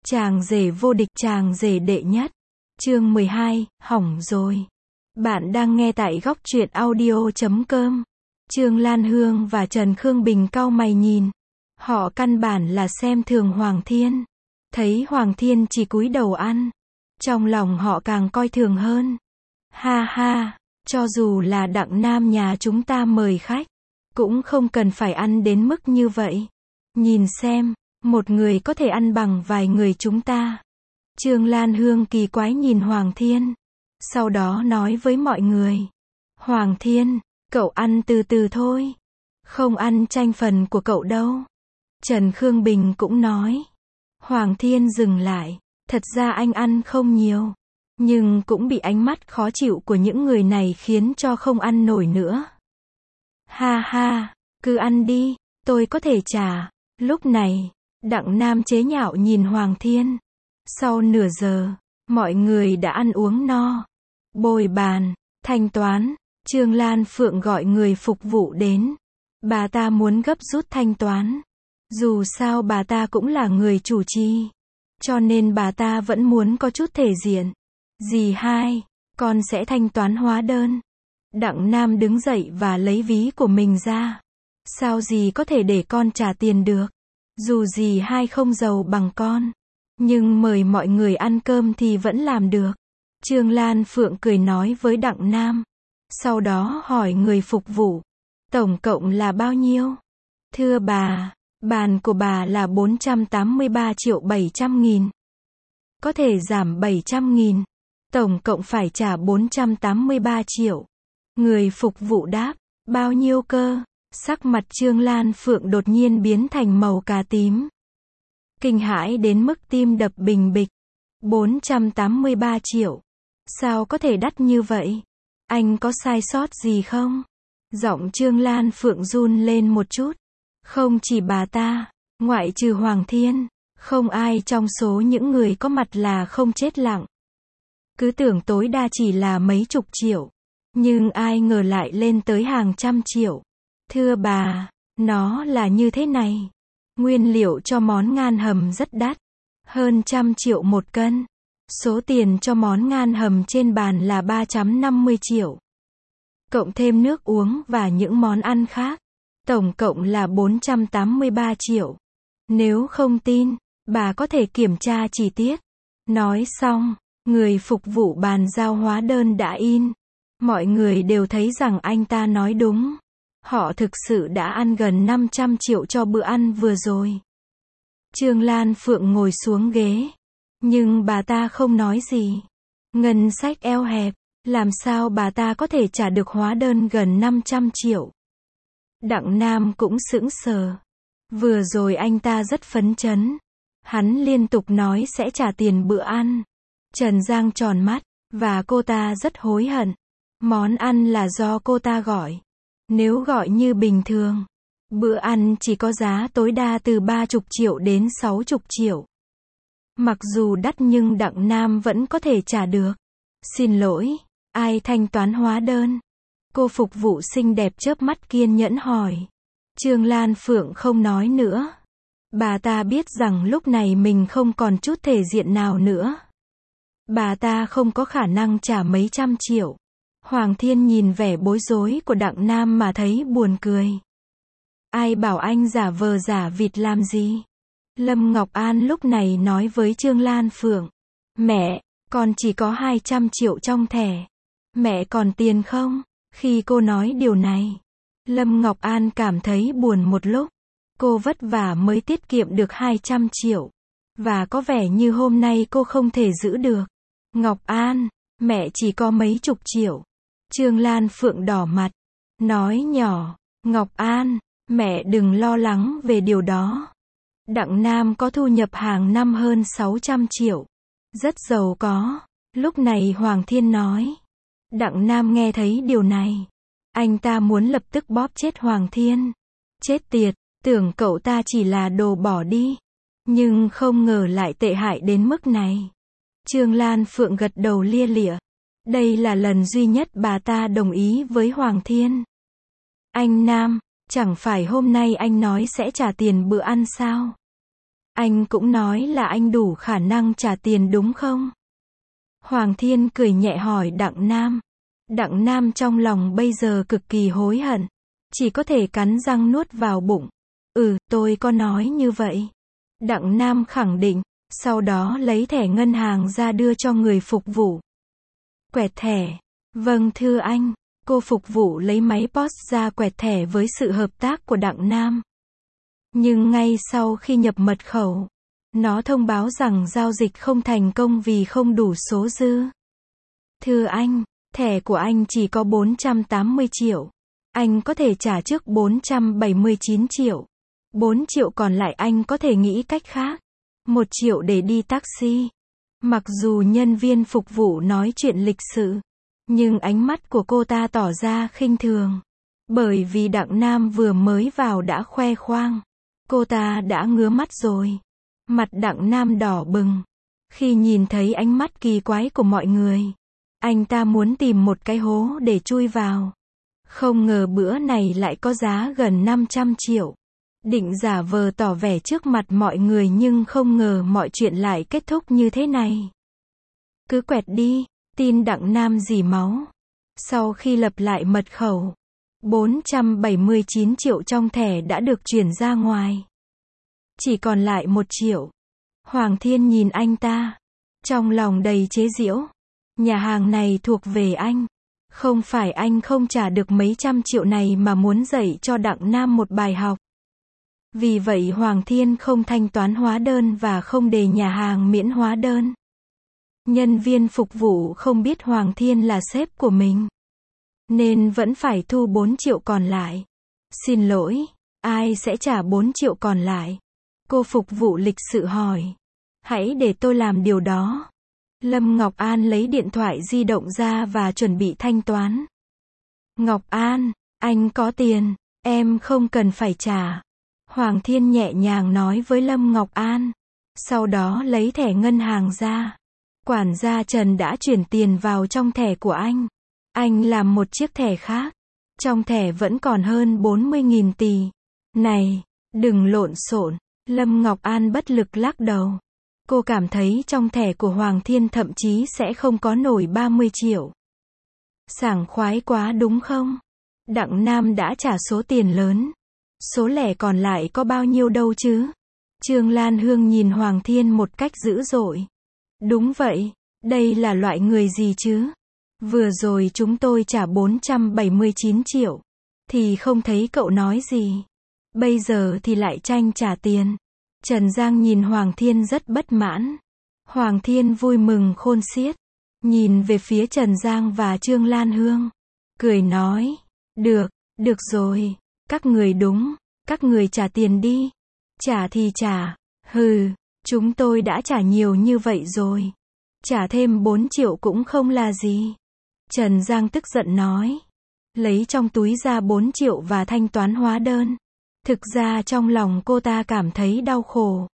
Chàng rể vô địch, chàng rể đệ nhất. Chương 12, hỏng rồi. Bạn đang nghe tại góc truyện audio.com. Trương Lan Hương và Trần Khương Bình cau mày nhìn. Họ căn bản là xem thường Hoàng Thiên. Thấy Hoàng Thiên chỉ cúi đầu ăn. Trong lòng họ càng coi thường hơn. Ha ha, cho dù là Đặng Nam nhà chúng ta mời khách, cũng không cần phải ăn đến mức như vậy. Nhìn xem, một người có thể ăn bằng vài người chúng ta. Trương Lan Hương kỳ quái nhìn Hoàng Thiên. Sau đó nói với mọi người. Hoàng Thiên, cậu ăn từ từ thôi. Không ăn tranh phần của cậu đâu. Trần Khương Bình cũng nói. Hoàng Thiên dừng lại. Thật ra anh ăn không nhiều. Nhưng cũng bị ánh mắt khó chịu của những người này khiến cho không ăn nổi nữa. Ha ha, cứ ăn đi, tôi có thể trả. Lúc này, Đặng Nam chế nhạo nhìn Hoàng Thiên. Sau nửa giờ, mọi người đã ăn uống no. Bồi bàn, thanh toán, Trương Lan Phượng gọi người phục vụ đến. Bà ta muốn gấp rút thanh toán. Dù sao bà ta cũng là người chủ trì. Cho nên bà ta vẫn muốn có chút thể diện. Dì hai, con sẽ thanh toán hóa đơn. Đặng Nam đứng dậy và lấy ví của mình ra. Sao dì có thể để con trả tiền được? Dù dì hai không giàu bằng con, nhưng mời mọi người ăn cơm thì vẫn làm được. Trương Lan Phượng cười nói với Đặng Nam. Sau đó hỏi người phục vụ. Tổng cộng là bao nhiêu? Thưa bà, bàn của bà là 483.700.000. Có thể giảm 700.000. Tổng cộng phải trả 483 triệu. Người phục vụ đáp. Bao nhiêu cơ? Sắc mặt Trương Lan Phượng đột nhiên biến thành màu cà tím. Kinh hãi đến mức tim đập bình bịch. 483 triệu. Sao có thể đắt như vậy? Anh có sai sót gì không? Giọng Trương Lan Phượng run lên một chút. Không chỉ bà ta, ngoại trừ Hoàng Thiên, không ai trong số những người có mặt là không chết lặng. Cứ tưởng tối đa chỉ là mấy chục triệu. Nhưng ai ngờ lại lên tới hàng trăm triệu. Thưa bà, nó là như thế này. Nguyên liệu cho món ngan hầm rất đắt. Hơn 100 triệu một cân. Số tiền cho món ngan hầm trên bàn là 350 triệu. Cộng thêm nước uống và những món ăn khác. Tổng cộng là 483 triệu. Nếu không tin, bà có thể kiểm tra chi tiết. Nói xong, người phục vụ bàn giao hóa đơn đã in. Mọi người đều thấy rằng anh ta nói đúng. Họ thực sự đã ăn gần 500 triệu cho bữa ăn vừa rồi. Trương Lan Phượng ngồi xuống ghế. Nhưng bà ta không nói gì. Ngân sách eo hẹp. Làm sao bà ta có thể trả được hóa đơn gần 500 triệu? Đặng Nam cũng sững sờ. Vừa rồi anh ta rất phấn chấn. Hắn liên tục nói sẽ trả tiền bữa ăn. Trần Giang tròn mắt. Và cô ta rất hối hận. Món ăn là do cô ta gọi. Nếu gọi như bình thường, bữa ăn chỉ có giá tối đa từ 30 triệu đến 60 triệu. Mặc dù đắt nhưng Đặng Nam vẫn có thể trả được. Xin lỗi, ai thanh toán hóa đơn? Cô phục vụ xinh đẹp chớp mắt kiên nhẫn hỏi. Trương Lan Phượng không nói nữa. Bà ta biết rằng lúc này mình không còn chút thể diện nào nữa. Bà ta không có khả năng trả mấy trăm triệu. Hoàng Thiên nhìn vẻ bối rối của Đặng Nam mà thấy buồn cười. Ai bảo anh giả vờ giả vịt làm gì? Lâm Ngọc An lúc này nói với Trương Lan Phượng. Mẹ, con chỉ có 200 triệu trong thẻ. Mẹ còn tiền không? Khi cô nói điều này, Lâm Ngọc An cảm thấy buồn một lúc. Cô vất vả mới tiết kiệm được 200 triệu. Và có vẻ như hôm nay cô không thể giữ được. Ngọc An, mẹ chỉ có mấy chục triệu. Trương Lan Phượng đỏ mặt. Nói nhỏ, Ngọc An, mẹ đừng lo lắng về điều đó. Đặng Nam có thu nhập hàng năm hơn 600 triệu. Rất giàu có. Lúc này Hoàng Thiên nói. Đặng Nam nghe thấy điều này. Anh ta muốn lập tức bóp chết Hoàng Thiên. Chết tiệt, tưởng cậu ta chỉ là đồ bỏ đi. Nhưng không ngờ lại tệ hại đến mức này. Trương Lan Phượng gật đầu lia lịa. Đây là lần duy nhất bà ta đồng ý với Hoàng Thiên. Anh Nam, chẳng phải hôm nay anh nói sẽ trả tiền bữa ăn sao? Anh cũng nói là anh đủ khả năng trả tiền đúng không? Hoàng Thiên cười nhẹ hỏi Đặng Nam. Đặng Nam trong lòng bây giờ cực kỳ hối hận. Chỉ có thể cắn răng nuốt vào bụng. Tôi có nói như vậy. Đặng Nam khẳng định, sau đó lấy thẻ ngân hàng ra đưa cho người phục vụ. Quẹt thẻ. Vâng thưa anh. Cô phục vụ lấy máy POS ra quẹt thẻ với sự hợp tác của Đặng Nam. Nhưng ngay sau khi nhập mật khẩu, nó thông báo rằng giao dịch không thành công vì không đủ số dư. Thưa anh, thẻ của anh chỉ có 480 triệu. Anh có thể trả trước 479 triệu. 4 triệu còn lại anh có thể nghĩ cách khác. 1 triệu để đi taxi. Mặc dù nhân viên phục vụ nói chuyện lịch sự, nhưng ánh mắt của cô ta tỏ ra khinh thường. Bởi vì Đặng Nam vừa mới vào đã khoe khoang. Cô ta đã ngứa mắt rồi. Mặt Đặng Nam đỏ bừng. Khi nhìn thấy ánh mắt kỳ quái của mọi người, anh ta muốn tìm một cái hố để chui vào. Không ngờ bữa này lại có giá gần 500 triệu. Định giả vờ tỏ vẻ trước mặt mọi người nhưng không ngờ mọi chuyện lại kết thúc như thế này. Cứ quẹt đi, tin Đặng Nam rỉ máu. Sau khi lập lại mật khẩu, 479 triệu trong thẻ đã được chuyển ra ngoài. Chỉ còn lại 1 triệu. Hoàng Thiên nhìn anh ta, trong lòng đầy chế giễu. Nhà hàng này thuộc về anh. Không phải anh không trả được mấy trăm triệu này mà muốn dạy cho Đặng Nam một bài học. Vì vậy Hoàng Thiên không thanh toán hóa đơn và không để nhà hàng miễn hóa đơn. Nhân viên phục vụ không biết Hoàng Thiên là sếp của mình, nên vẫn phải thu 4 triệu còn lại. Xin lỗi, ai sẽ trả 4 triệu còn lại? Cô phục vụ lịch sự hỏi. Hãy để tôi làm điều đó. Lâm Ngọc An lấy điện thoại di động ra và chuẩn bị thanh toán. Ngọc An, anh có tiền, em không cần phải trả. Hoàng Thiên nhẹ nhàng nói với Lâm Ngọc An. Sau đó lấy thẻ ngân hàng ra. Quản gia Trần đã chuyển tiền vào trong thẻ của anh. Anh làm một chiếc thẻ khác. Trong thẻ vẫn còn hơn 40.000 tỷ. Này, đừng lộn xộn. Lâm Ngọc An bất lực lắc đầu. Cô cảm thấy trong thẻ của Hoàng Thiên thậm chí sẽ không có nổi 30 triệu. Sảng khoái quá đúng không? Đặng Nam đã trả số tiền lớn. Số lẻ còn lại có bao nhiêu đâu chứ? Trương Lan Hương nhìn Hoàng Thiên một cách dữ dội. Đúng vậy, đây là loại người gì chứ? Vừa rồi chúng tôi trả 479 triệu. Thì không thấy cậu nói gì. Bây giờ thì lại tranh trả tiền. Trần Giang nhìn Hoàng Thiên rất bất mãn. Hoàng Thiên vui mừng khôn xiết. Nhìn về phía Trần Giang và Trương Lan Hương. Cười nói. Được rồi. Các người đúng. Các người trả tiền đi. Trả thì trả. Hừ, chúng tôi đã trả nhiều như vậy rồi. Trả thêm 4 triệu cũng không là gì. Trần Giang tức giận nói. Lấy trong túi ra 4 triệu và thanh toán hóa đơn. Thực ra trong lòng cô ta cảm thấy đau khổ.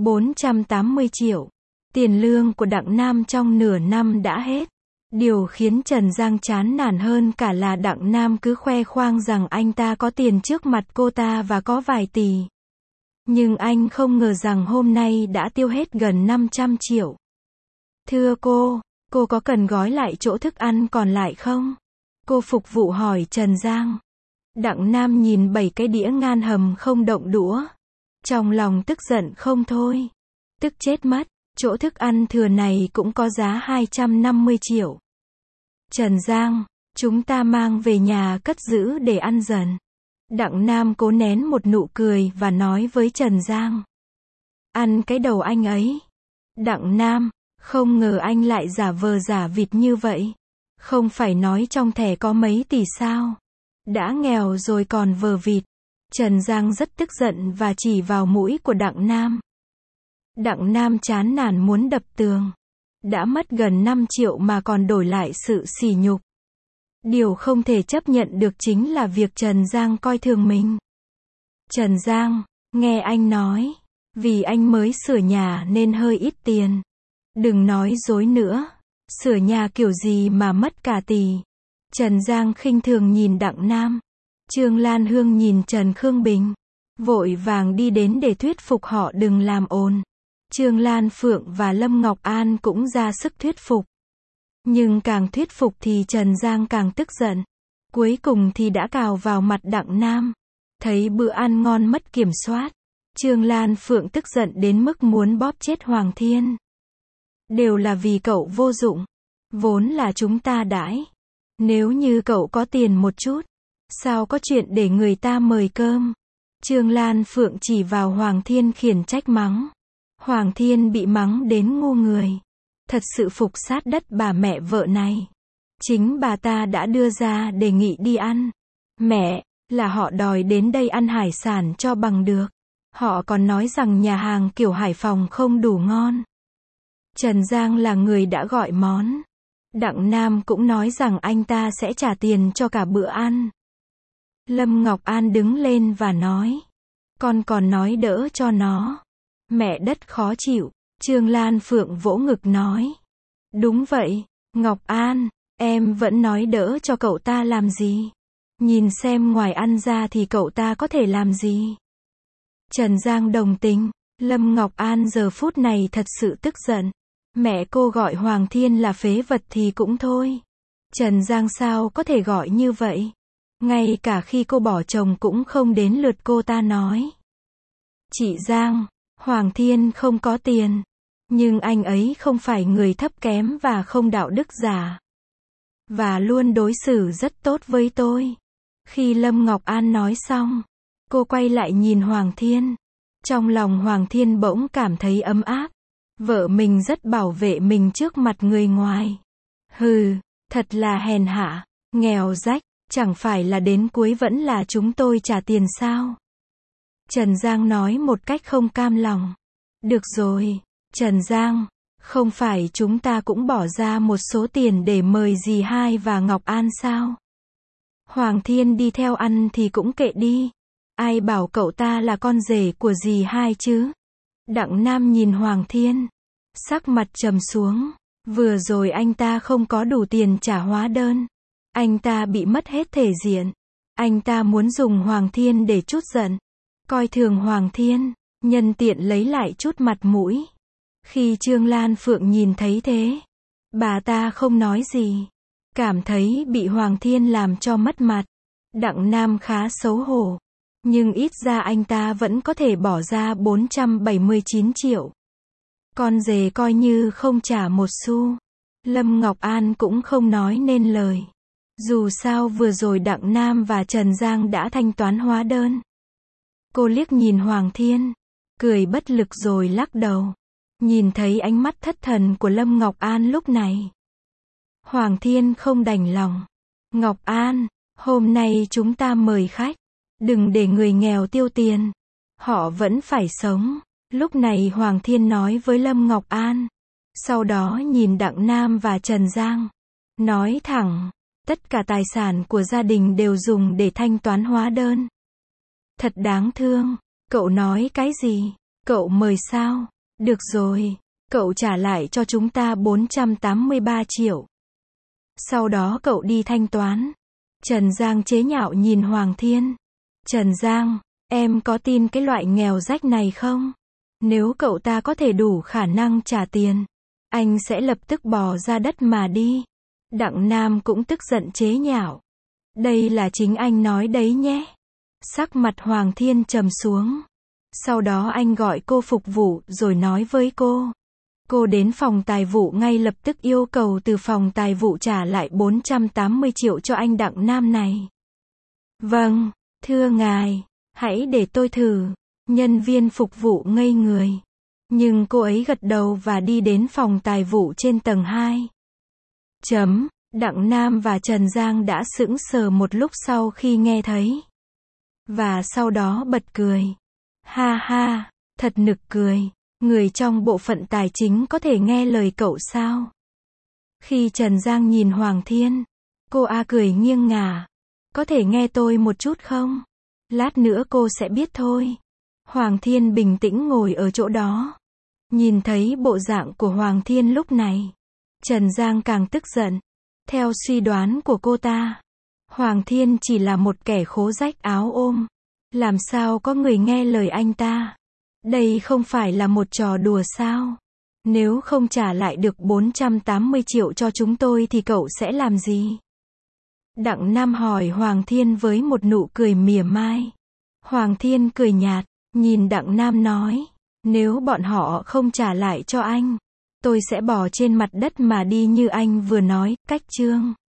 480 triệu. Tiền lương của Đặng Nam trong nửa năm đã hết. Điều khiến Trần Giang chán nản hơn cả là Đặng Nam cứ khoe khoang rằng anh ta có tiền trước mặt cô ta và có vài tỷ. Nhưng anh không ngờ rằng hôm nay đã tiêu hết gần 500 triệu. Thưa cô có cần gói lại chỗ thức ăn còn lại không? Cô phục vụ hỏi Trần Giang. Đặng Nam nhìn 7 cái đĩa ngan hầm không động đũa. Trong lòng tức giận không thôi. Tức chết mất, chỗ thức ăn thừa này cũng có giá 250 triệu. Trần Giang, chúng ta mang về nhà cất giữ để ăn dần. Đặng Nam cố nén một nụ cười và nói với Trần Giang. Ăn cái đầu anh ấy. Đặng Nam, không ngờ anh lại giả vờ giả vịt như vậy. Không phải nói trong thẻ có mấy tỷ sao? Đã nghèo rồi còn vờ vịt. Trần Giang rất tức giận và chỉ vào mũi của Đặng Nam. Đặng Nam chán nản muốn đập tường. Đã mất gần 5 triệu mà còn đổi lại sự sỉ nhục. Điều không thể chấp nhận được chính là việc Trần Giang coi thường mình. Trần Giang, nghe anh nói, vì anh mới sửa nhà nên hơi ít tiền. Đừng nói dối nữa. Sửa nhà kiểu gì mà mất cả tỷ. Trần Giang khinh thường nhìn Đặng Nam. Trương Lan Hương nhìn Trần Khương Bình. vội vàng đi đến để thuyết phục họ đừng làm ồn. Trương Lan Phượng và Lâm Ngọc An cũng ra sức thuyết phục. Nhưng càng thuyết phục thì Trần Giang càng tức giận. Cuối cùng thì đã cào vào mặt Đặng Nam. Thấy bữa ăn ngon mất kiểm soát. Trương Lan Phượng tức giận đến mức muốn bóp chết Hoàng Thiên. Đều là vì cậu vô dụng. Vốn là chúng ta đãi. Nếu như cậu có tiền một chút, sao có chuyện để người ta mời cơm. Trương Lan Phượng chỉ vào Hoàng Thiên khiển trách mắng. Hoàng Thiên bị mắng đến ngu người. Thật sự phục sát đất bà mẹ vợ này. Chính bà ta đã đưa ra đề nghị đi ăn. Mẹ, là họ đòi đến đây ăn hải sản cho bằng được. Họ còn nói rằng nhà hàng kiểu Hải Phòng không đủ ngon. Trần Giang là người đã gọi món. Đặng Nam cũng nói rằng anh ta sẽ trả tiền cho cả bữa ăn. Lâm Ngọc An đứng lên và nói. Con còn nói đỡ cho nó. Mẹ đất khó chịu. Trương Lan Phượng vỗ ngực nói. Đúng vậy, Ngọc An, em vẫn nói đỡ cho cậu ta làm gì. Nhìn xem ngoài ăn ra thì cậu ta có thể làm gì. Trần Giang đồng tình. Lâm Ngọc An giờ phút này thật sự tức giận. Mẹ cô gọi Hoàng Thiên là phế vật thì cũng thôi. Trần Giang sao có thể gọi như vậy. Ngay cả khi cô bỏ chồng cũng không đến lượt cô ta nói. Chị Giang, Hoàng Thiên không có tiền. Nhưng anh ấy không phải người thấp kém và không đạo đức giả. Và luôn đối xử rất tốt với tôi. Khi Lâm Ngọc An nói xong, cô quay lại nhìn Hoàng Thiên. Trong lòng Hoàng Thiên bỗng cảm thấy ấm áp. Vợ mình rất bảo vệ mình trước mặt người ngoài. Hừ, thật là hèn hạ, nghèo rách, chẳng phải là đến cuối vẫn là chúng tôi trả tiền sao? Trần Giang nói một cách không cam lòng. Được rồi, Trần Giang, không phải chúng ta cũng bỏ ra một số tiền để mời dì Hai và Ngọc An sao? Hoàng Thiên đi theo ăn thì cũng kệ đi. Ai bảo cậu ta là con rể của dì Hai chứ? Đặng Nam nhìn Hoàng Thiên, sắc mặt trầm xuống. Vừa rồi anh ta không có đủ tiền trả hóa đơn. Anh ta bị mất hết thể diện. Anh ta muốn dùng Hoàng Thiên để trút giận. Coi thường Hoàng Thiên, nhân tiện lấy lại chút mặt mũi. Khi Trương Lan Phượng nhìn thấy thế, bà ta không nói gì. Cảm thấy bị Hoàng Thiên làm cho mất mặt. Đặng Nam khá xấu hổ. Nhưng ít ra anh ta vẫn có thể bỏ ra 479 triệu. Con rể coi như không trả một xu. Lâm Ngọc An cũng không nói nên lời. Dù sao vừa rồi Đặng Nam và Trần Giang đã thanh toán hóa đơn. Cô liếc nhìn Hoàng Thiên, cười bất lực rồi lắc đầu. Nhìn thấy ánh mắt thất thần của Lâm Ngọc An lúc này, Hoàng Thiên không đành lòng. Ngọc An, hôm nay chúng ta mời khách. Đừng để người nghèo tiêu tiền. Họ vẫn phải sống. Lúc này Hoàng Thiên nói với Lâm Ngọc An. Sau đó nhìn Đặng Nam và Trần Giang. Nói thẳng, tất cả tài sản của gia đình đều dùng để thanh toán hóa đơn. Thật đáng thương. Cậu nói cái gì? Cậu mời sao? Được rồi, cậu trả lại cho chúng ta 483 triệu. Sau đó cậu đi thanh toán. Trần Giang chế nhạo nhìn Hoàng Thiên. Trần Giang, em có tin cái loại nghèo rách này không? Nếu cậu ta có thể đủ khả năng trả tiền, anh sẽ lập tức bỏ ra đất mà đi. Đặng Nam cũng tức giận chế nhạo. Đây là chính anh nói đấy nhé. Sắc mặt Hoàng Thiên trầm xuống. Sau đó anh gọi cô phục vụ rồi nói với cô. Cô đến phòng tài vụ ngay lập tức yêu cầu từ phòng tài vụ trả lại 480 triệu cho anh Đặng Nam này. Vâng, thưa ngài, hãy để tôi thử. Nhân viên phục vụ ngây người. Nhưng cô ấy gật đầu và đi đến phòng tài vụ trên tầng 2. Đặng Nam và Trần Giang đã sững sờ một lúc sau khi nghe thấy. Và sau đó bật cười. Ha ha, thật nực cười. Người trong bộ phận tài chính có thể nghe lời cậu sao? Khi Trần Giang nhìn Hoàng Thiên, cô cười nghiêng ngả. Có thể nghe tôi một chút không? Lát nữa cô sẽ biết thôi. Hoàng Thiên bình tĩnh ngồi ở chỗ đó. Nhìn thấy bộ dạng của Hoàng Thiên lúc này, Trần Giang càng tức giận. Theo suy đoán của cô ta, Hoàng Thiên chỉ là một kẻ khố rách áo ôm. Làm sao có người nghe lời anh ta? Đây không phải là một trò đùa sao? Nếu không trả lại được 480 triệu cho chúng tôi thì cậu sẽ làm gì? Đặng Nam hỏi Hoàng Thiên với một nụ cười mỉa mai. Hoàng Thiên cười nhạt, nhìn Đặng Nam nói, nếu bọn họ không trả lại cho anh, tôi sẽ bỏ trên mặt đất mà đi như anh vừa nói, cách chương.